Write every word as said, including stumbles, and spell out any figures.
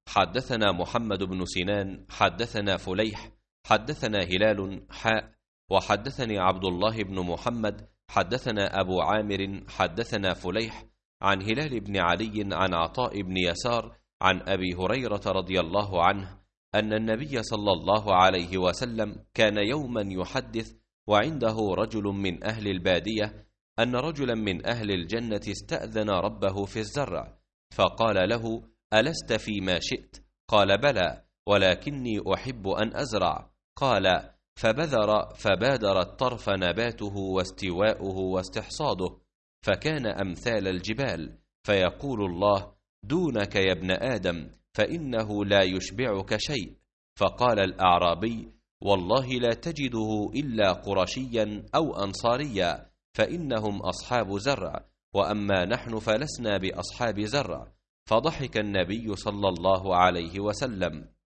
حدثنا محمد بن سنان حدثنا فليح حدثنا هلال حاء وحدثني عبد الله بن محمد حدثنا أبو عامر حدثنا فليح عن هلال بن علي عن عطاء بن يسار عن أبي هريرة رضي الله عنه أن النبي صلى الله عليه وسلم كان يوما يحدث وعنده رجل من أهل البادية أن رجلا من أهل الجنة استأذن ربه في الزرع، فقال له: ألست فيما شئت؟ قال: بلى، ولكني أحب أن أزرع. قال: فبذر فبادر الطرف نباته واستواؤه واستحصاده، فكان أمثال الجبال، فيقول الله: دونك يا ابن آدم، فإنه لا يشبعك شيء. فقال الأعرابي: والله لا تجده إلا قرشيا أو أنصاريا، فإنهم أصحاب زرع، وأما نحن فلسنا بأصحاب زرع. فضحك النبي صلى الله عليه وسلم.